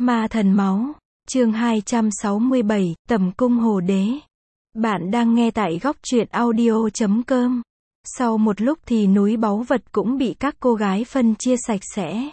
Ma thần máu, chương 267, Tầm cung hồ đế. Bạn đang nghe tại góc truyện audio.com. Sau một lúc thì núi báu vật cũng bị các cô gái phân chia sạch sẽ.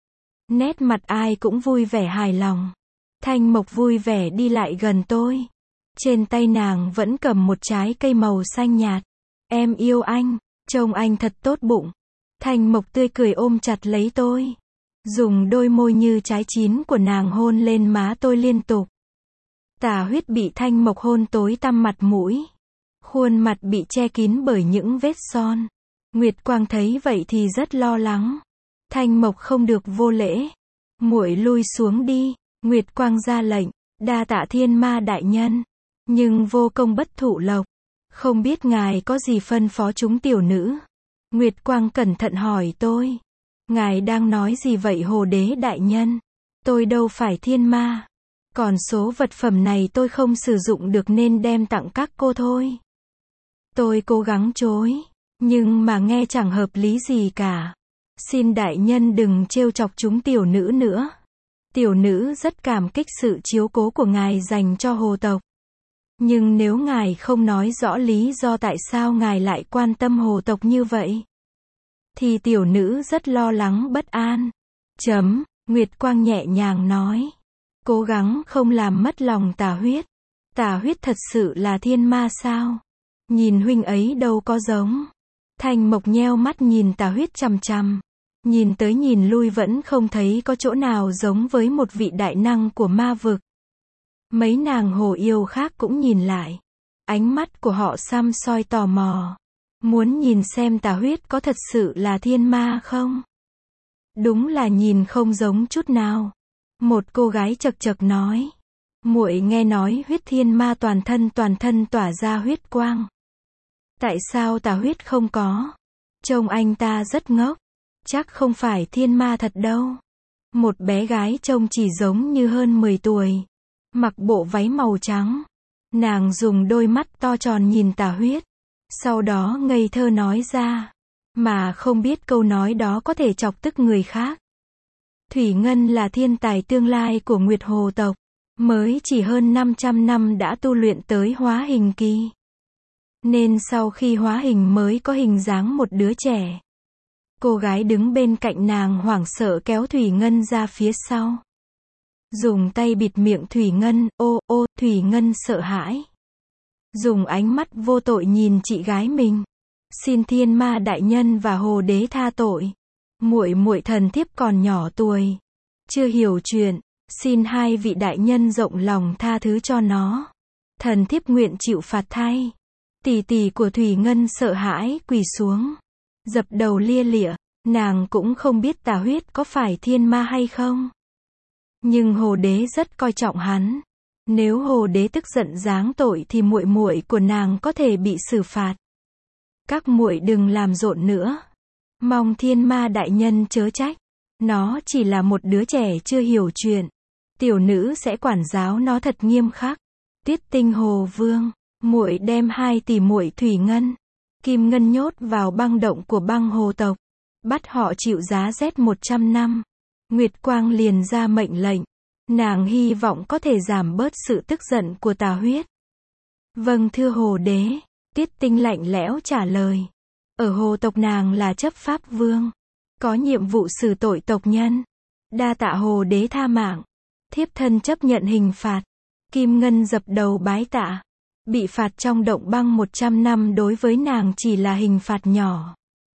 Nét mặt ai cũng vui vẻ hài lòng. Thanh Mộc vui vẻ đi lại gần tôi. Trên tay nàng vẫn cầm một trái cây màu xanh nhạt. Em yêu anh, trông anh thật tốt bụng. Thanh Mộc tươi cười ôm chặt lấy tôi. Dùng đôi môi như trái chín của nàng hôn lên má tôi liên tục. Tà Huyết bị Thanh Mộc hôn tối tăm mặt mũi. Khuôn mặt bị che kín bởi những vết son. Nguyệt Quang thấy vậy thì rất lo lắng. Thanh Mộc không được vô lễ. Muội lui xuống đi, Nguyệt Quang ra lệnh. Đa tạ Thiên Ma đại nhân. Nhưng vô công bất thụ lộc. Không biết ngài có gì phân phó chúng tiểu nữ? Nguyệt Quang cẩn thận hỏi tôi. Ngài đang nói gì vậy Hồ Đế đại nhân? Tôi đâu phải thiên ma. Còn số vật phẩm này tôi không sử dụng được nên đem tặng các cô thôi. Tôi cố gắng chối, nhưng mà nghe chẳng hợp lý gì cả. Xin đại nhân đừng trêu chọc chúng tiểu nữ nữa. Tiểu nữ rất cảm kích sự chiếu cố của ngài dành cho hồ tộc. Nhưng nếu ngài không nói rõ lý do tại sao ngài lại quan tâm hồ tộc như vậy, thì tiểu nữ rất lo lắng bất an. Nguyệt Quang nhẹ nhàng nói. Cố gắng không làm mất lòng Tà Huyết. Tà Huyết thật sự là thiên ma sao? Nhìn huynh ấy đâu có giống. Thanh Mộc nheo mắt nhìn Tà Huyết chằm chằm. Nhìn tới nhìn lui vẫn không thấy có chỗ nào giống với một vị đại năng của ma vực. Mấy nàng hồ yêu khác cũng nhìn lại. Ánh mắt của họ săm soi tò mò. Muốn nhìn xem Tà Huyết có thật sự là thiên ma không? Đúng là nhìn không giống chút nào. Một cô gái chậc chậc nói. Muội nghe nói huyết thiên ma toàn thân tỏa ra huyết quang. Tại sao Tà Huyết không có? Trông anh ta rất ngốc. Chắc không phải thiên ma thật đâu. Một bé gái trông chỉ giống như hơn 10 tuổi. Mặc bộ váy màu trắng. Nàng dùng đôi mắt to tròn nhìn Tà Huyết. Sau đó ngây thơ nói ra. Mà không biết câu nói đó có thể chọc tức người khác. Thủy Ngân là thiên tài tương lai của Nguyệt Hồ tộc. Mới chỉ hơn 500 năm đã tu luyện tới hóa hình kỳ. Nên sau khi hóa hình mới có hình dáng một đứa trẻ. Cô gái đứng bên cạnh nàng hoảng sợ kéo Thủy Ngân ra phía sau. Dùng tay bịt miệng Thủy Ngân, Thủy Ngân sợ hãi. Dùng ánh mắt vô tội nhìn chị gái mình. Xin Thiên Ma đại nhân và Hồ Đế tha tội. Muội thần thiếp còn nhỏ tuổi, chưa hiểu chuyện, xin hai vị đại nhân rộng lòng tha thứ cho nó. Thần thiếp nguyện chịu phạt thay. Tỷ tỷ của Thủy Ngân sợ hãi quỳ xuống, dập đầu lia lịa. Nàng cũng không biết Tà Huyết có phải thiên ma hay không. Nhưng Hồ Đế rất coi trọng hắn. Nếu Hồ Đế tức giận giáng tội thì muội của nàng có thể bị xử phạt. Các muội đừng làm rộn nữa. Mong Thiên Ma đại nhân chớ trách. Nó chỉ là một đứa trẻ chưa hiểu chuyện. Tiểu nữ sẽ quản giáo nó thật nghiêm khắc. Tiết Tinh Hồ Vương, muội đem hai tỷ muội Thủy Ngân, Kim Ngân nhốt vào băng động của băng hồ tộc. Bắt họ chịu giá rét 100 năm. Nguyệt Quang liền ra mệnh lệnh. Nàng hy vọng có thể giảm bớt sự tức giận của Tà Huyết. Vâng thưa Hồ Đế. Tiết Tinh lạnh lẽo trả lời. Ở hồ tộc nàng là chấp pháp vương. Có nhiệm vụ xử tội tộc nhân. Đa tạ Hồ Đế tha mạng. Thiếp thân chấp nhận hình phạt. Kim Ngân dập đầu bái tạ. Bị phạt trong động băng 100 năm đối với nàng chỉ là hình phạt nhỏ.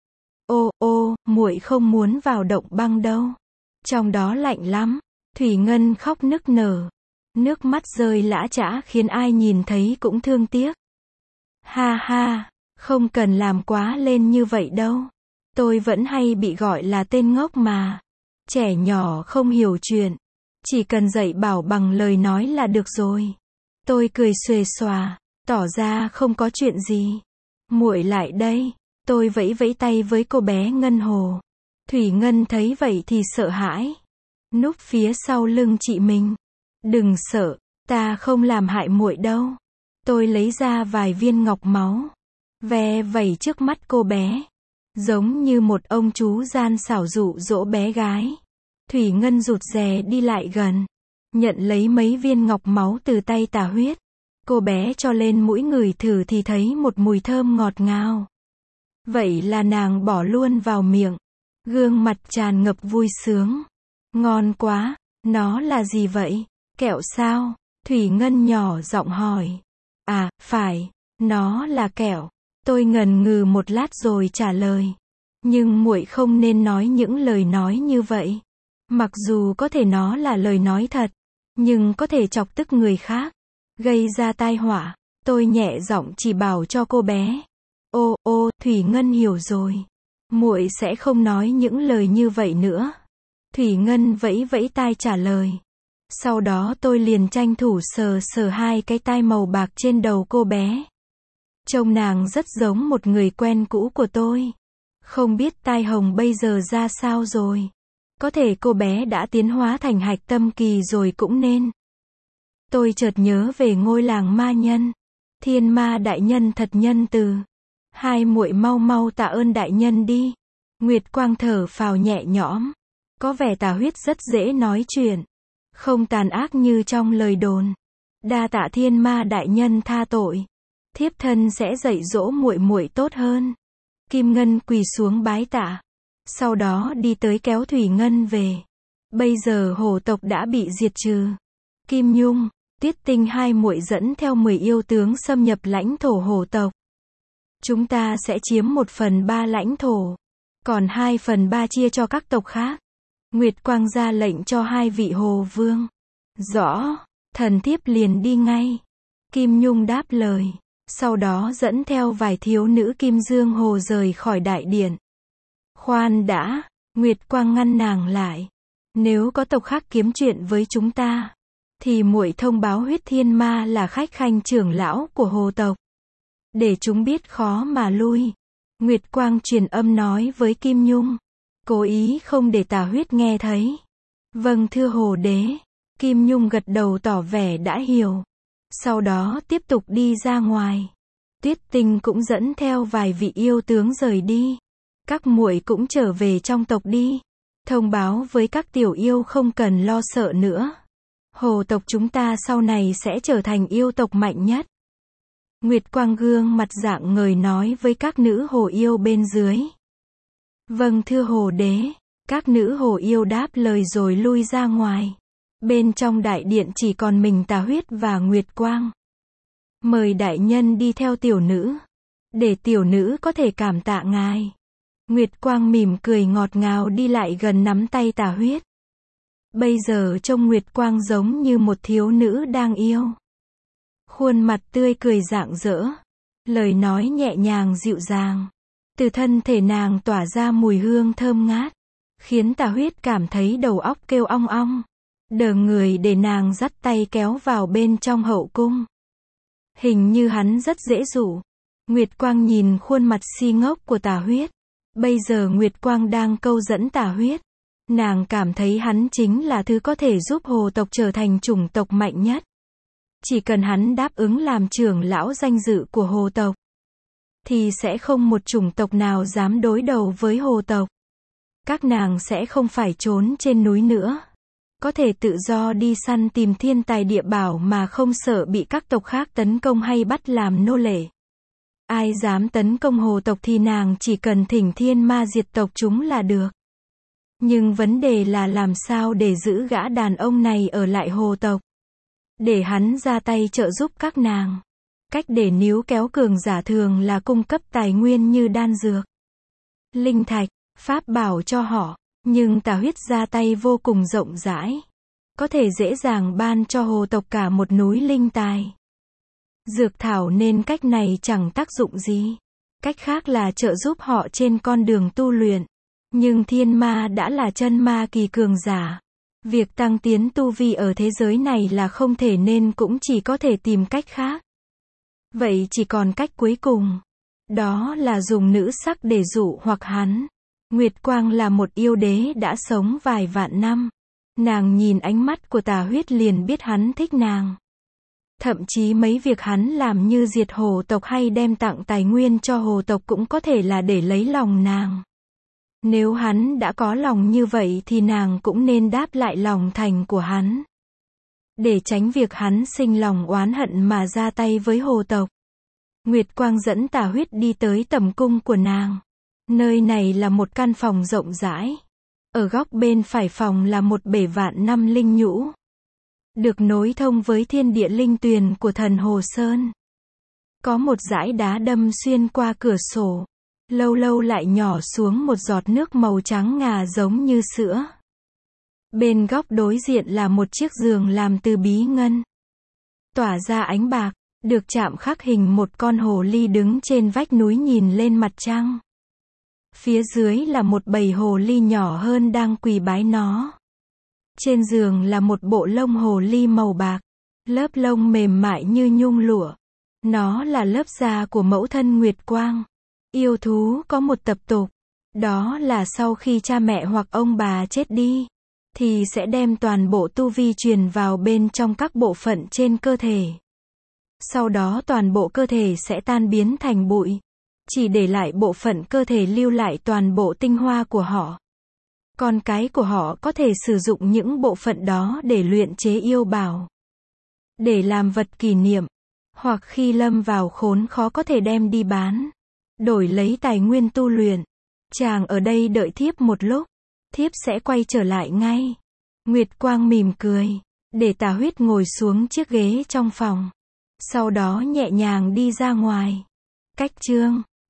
Muội không muốn vào động băng đâu. Trong đó lạnh lắm. Thủy Ngân khóc nức nở. Nước mắt rơi lã chã khiến ai nhìn thấy cũng thương tiếc. Ha ha, không cần làm quá lên như vậy đâu. Tôi vẫn hay bị gọi là tên ngốc mà. Trẻ nhỏ không hiểu chuyện. Chỉ cần dạy bảo bằng lời nói là được rồi. Tôi cười xuề xòa, tỏ ra không có chuyện gì. Muội lại đây. Tôi vẫy vẫy tay với cô bé Ngân Hồ. Thủy Ngân thấy vậy thì sợ hãi. Núp phía sau lưng chị mình. Đừng sợ, ta không làm hại muội đâu. Tôi lấy ra vài viên ngọc máu. Ve vẩy trước mắt cô bé. Giống như một ông chú gian xảo dụ dỗ bé gái. Thủy Ngân rụt rè đi lại gần. nhận lấy mấy viên ngọc máu từ tay Tà Huyết. Cô bé cho lên mũi ngửi thử thì thấy một mùi thơm ngọt ngào. Vậy là nàng bỏ luôn vào miệng. Gương mặt tràn ngập vui sướng. Ngon quá, nó là gì vậy? Kẹo sao? Thủy Ngân nhỏ giọng hỏi. À, phải, nó là kẹo. Tôi ngần ngừ một lát rồi trả lời. Nhưng muội không nên nói những lời nói như vậy. Mặc dù có thể nó là lời nói thật, nhưng có thể chọc tức người khác, gây ra tai họa. Tôi nhẹ giọng chỉ bảo cho cô bé. Ô, Thủy Ngân hiểu rồi. Muội sẽ không nói những lời như vậy nữa. Thủy Ngân vẫy vẫy tai trả lời. Sau đó tôi liền tranh thủ sờ sờ hai cái tai màu bạc trên đầu cô bé. Trông nàng rất giống một người quen cũ của tôi. Không biết tai hồng bây giờ ra sao rồi. Có thể cô bé đã tiến hóa thành hạch tâm kỳ rồi cũng nên. Tôi chợt nhớ về ngôi làng ma nhân. Thiên ma đại nhân thật nhân từ. Hai muội mau mau tạ ơn đại nhân đi. Nguyệt Quang thở phào nhẹ nhõm. Có vẻ Tà Huyết rất dễ nói chuyện. Không tàn ác như trong lời đồn. Đa tạ thiên ma đại nhân tha tội. Thiếp thân sẽ dạy dỗ muội muội tốt hơn. Kim Ngân quỳ xuống bái tạ. Sau đó đi tới kéo Thủy Ngân về. Bây giờ hồ tộc đã bị diệt trừ. Kim Nhung, Tuyết Tinh hai muội dẫn theo 10 yêu tướng xâm nhập lãnh thổ hồ tộc. Chúng ta sẽ chiếm 1/3 lãnh thổ. Còn 2/3 chia cho các tộc khác. Nguyệt Quang ra lệnh cho hai vị hồ vương. Rõ, thần thiếp liền đi ngay. Kim Nhung đáp lời. Sau đó dẫn theo vài thiếu nữ Kim Dương Hồ rời khỏi đại điện. Khoan đã, Nguyệt Quang ngăn nàng lại. Nếu có tộc khác kiếm chuyện với chúng ta, thì muội thông báo Huyết Thiên Ma là khách khanh trưởng lão của hồ tộc. Để chúng biết khó mà lui. Nguyệt Quang truyền âm nói với Kim Nhung. Cố ý không để Tà Huyết nghe thấy. Vâng thưa hồ đế. Kim Nhung gật đầu tỏ vẻ đã hiểu. Sau đó tiếp tục đi ra ngoài. Tuyết Tinh cũng dẫn theo vài vị yêu tướng rời đi. Các muội cũng trở về trong tộc đi. Thông báo với các tiểu yêu không cần lo sợ nữa. Hồ tộc chúng ta sau này sẽ trở thành yêu tộc mạnh nhất. Nguyệt Quang gương mặt rạng ngời nói với các nữ hồ yêu bên dưới. Vâng thưa hồ đế. Các nữ hồ yêu đáp lời rồi lui ra ngoài. Bên trong đại điện chỉ còn mình Tà Huyết và Nguyệt Quang. Mời đại nhân đi theo tiểu nữ. Để tiểu nữ có thể cảm tạ ngài. Nguyệt Quang mỉm cười ngọt ngào đi lại gần nắm tay Tà Huyết. Bây giờ trông Nguyệt Quang giống như một thiếu nữ đang yêu. Khuôn mặt tươi cười rạng rỡ. Lời nói nhẹ nhàng dịu dàng. Từ thân thể nàng tỏa ra mùi hương thơm ngát. Khiến Tà Huyết cảm thấy đầu óc kêu ong ong. Đờ người để nàng dắt tay kéo vào bên trong hậu cung. Hình như hắn rất dễ dụ. Nguyệt Quang nhìn khuôn mặt si ngốc của Tà Huyết. Bây giờ Nguyệt Quang đang câu dẫn Tà Huyết. Nàng cảm thấy hắn chính là thứ có thể giúp hồ tộc trở thành chủng tộc mạnh nhất. Chỉ cần hắn đáp ứng làm trưởng lão danh dự của hồ tộc, thì sẽ không một chủng tộc nào dám đối đầu với hồ tộc. Các nàng sẽ không phải trốn trên núi nữa. Có thể tự do đi săn tìm thiên tài địa bảo mà không sợ bị các tộc khác tấn công hay bắt làm nô lệ. Ai dám tấn công hồ tộc thì nàng chỉ cần thỉnh thiên ma diệt tộc chúng là được. Nhưng vấn đề là làm sao để giữ gã đàn ông này ở lại hồ tộc. Để hắn ra tay trợ giúp các nàng. Cách để níu kéo cường giả thường là cung cấp tài nguyên như đan dược, linh thạch, pháp bảo cho họ. Nhưng Tà Huyết ra tay vô cùng rộng rãi. Có thể dễ dàng ban cho hồ tộc cả một núi linh tài. Dược thảo nên cách này chẳng tác dụng gì. Cách khác là trợ giúp họ trên con đường tu luyện. Nhưng thiên ma đã là chân ma kỳ cường giả. Việc tăng tiến tu vi ở thế giới này là không thể nên cũng chỉ có thể tìm cách khác. Vậy chỉ còn cách cuối cùng. Đó là dùng nữ sắc để dụ hoặc hắn. Nguyệt Quang là một yêu đế đã sống vài vạn năm. Nàng nhìn ánh mắt của Tà Huyết liền biết hắn thích nàng. Thậm chí mấy việc hắn làm như diệt hồ tộc hay đem tặng tài nguyên cho hồ tộc cũng có thể là để lấy lòng nàng. Nếu hắn đã có lòng như vậy thì nàng cũng nên đáp lại lòng thành của hắn. để tránh việc hắn sinh lòng oán hận mà ra tay với hồ tộc. Nguyệt Quang dẫn Tà Huyết đi tới tẩm cung của nàng. Nơi này là một căn phòng rộng rãi. Ở góc bên phải phòng là một bể vạn năm linh nhũ, được nối thông với thiên địa linh tuyền của thần Hồ Sơn. Có một dải đá đâm xuyên qua cửa sổ, lâu lâu lại nhỏ xuống một giọt nước màu trắng ngà giống như sữa. Bên góc đối diện là một chiếc giường làm từ bí ngân, tỏa ra ánh bạc, được chạm khắc hình một con hồ ly đứng trên vách núi nhìn lên mặt trăng. Phía dưới là một bầy hồ ly nhỏ hơn đang quỳ bái nó. Trên giường là một bộ lông hồ ly màu bạc, lớp lông mềm mại như nhung lụa. Nó là lớp da của mẫu thân Nguyệt Quang. Yêu thú có một tập tục, đó là sau khi cha mẹ hoặc ông bà chết đi, thì sẽ đem toàn bộ tu vi truyền vào bên trong các bộ phận trên cơ thể. Sau đó toàn bộ cơ thể sẽ tan biến thành bụi, chỉ để lại bộ phận cơ thể lưu lại toàn bộ tinh hoa của họ. Con cái của họ có thể sử dụng những bộ phận đó để luyện chế yêu bảo, để làm vật kỷ niệm, hoặc khi lâm vào khốn khó có thể đem đi bán, đổi lấy tài nguyên tu luyện. Chàng ở đây đợi thiếp một lúc, thiếp sẽ quay trở lại ngay. Nguyệt Quang mỉm cười, để Tà Huyết ngồi xuống chiếc ghế trong phòng. Sau đó nhẹ nhàng đi ra ngoài. Cách chương